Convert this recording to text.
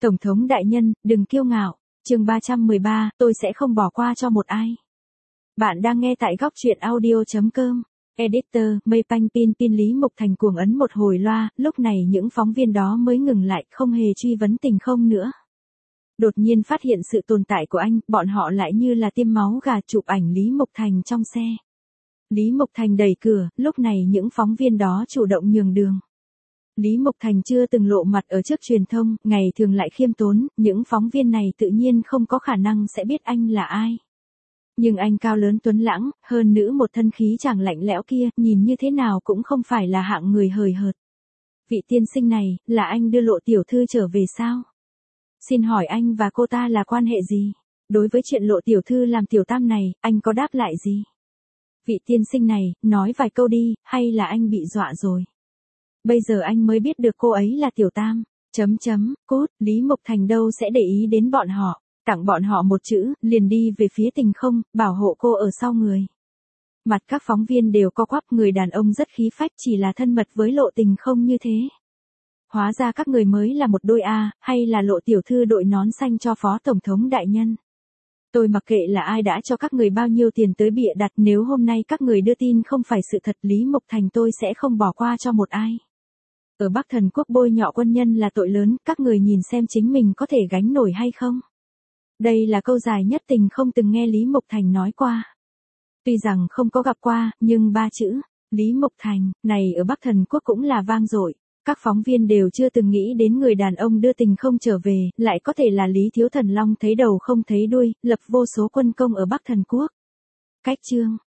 Tổng thống đại nhân, đừng kiêu ngạo. Chương 313, tôi sẽ không bỏ qua cho một ai. Bạn đang nghe tại góc truyện audio.com. Editor, mây panh pin Lý Mục Thành cuồng ấn một hồi loa, lúc này những phóng viên đó mới ngừng lại, không hề truy vấn tình không nữa. Đột nhiên phát hiện sự tồn tại của anh, bọn họ lại như là tiêm máu gà chụp ảnh Lý Mục Thành trong xe. Lý Mục Thành đẩy cửa, lúc này những phóng viên đó chủ động nhường đường. Lý Mục Thành chưa từng lộ mặt ở trước truyền thông, ngày thường lại khiêm tốn, những phóng viên này tự nhiên không có khả năng sẽ biết anh là ai. Nhưng anh cao lớn tuấn lãng, hơn nữa một thân khí chàng lạnh lẽo kia, nhìn như thế nào cũng không phải là hạng người hời hợt. Vị tiên sinh này, là anh đưa Lộ tiểu thư trở về sao? Xin hỏi anh và cô ta là quan hệ gì? Đối với chuyện Lộ tiểu thư làm tiểu tam này, anh có đáp lại gì? Vị tiên sinh này, nói vài câu đi, hay là anh bị dọa rồi? Bây giờ anh mới biết được cô ấy là tiểu tam. Cốt, Lý Mục Thành đâu sẽ để ý đến bọn họ, tặng bọn họ một chữ, liền đi về phía Tình Không, bảo hộ cô ở sau người. Mặt các phóng viên đều co quắp, người đàn ông rất khí phách, chỉ là thân mật với Lộ Tình Không như thế. Hóa ra các người mới là một đôi a, hay là Lộ tiểu thư đội nón xanh cho phó tổng thống đại nhân. Tôi mặc kệ là ai đã cho các người bao nhiêu tiền tới bịa đặt, nếu hôm nay các người đưa tin không phải sự thật, Lý Mục Thành tôi sẽ không bỏ qua cho một ai. Ở Bắc Thần Quốc bôi nhọ quân nhân là tội lớn, các người nhìn xem chính mình có thể gánh nổi hay không. Đây là câu dài nhất Tình Không từng nghe Lý Mục Thành nói qua. Tuy rằng không có gặp qua, nhưng ba chữ, Lý Mục Thành, này ở Bắc Thần Quốc cũng là vang dội. Các phóng viên đều chưa từng nghĩ đến người đàn ông đưa Tình Không trở về, lại có thể là Lý Thiếu Thần Long thấy đầu không thấy đuôi, lập vô số quân công ở Bắc Thần Quốc. Cách chương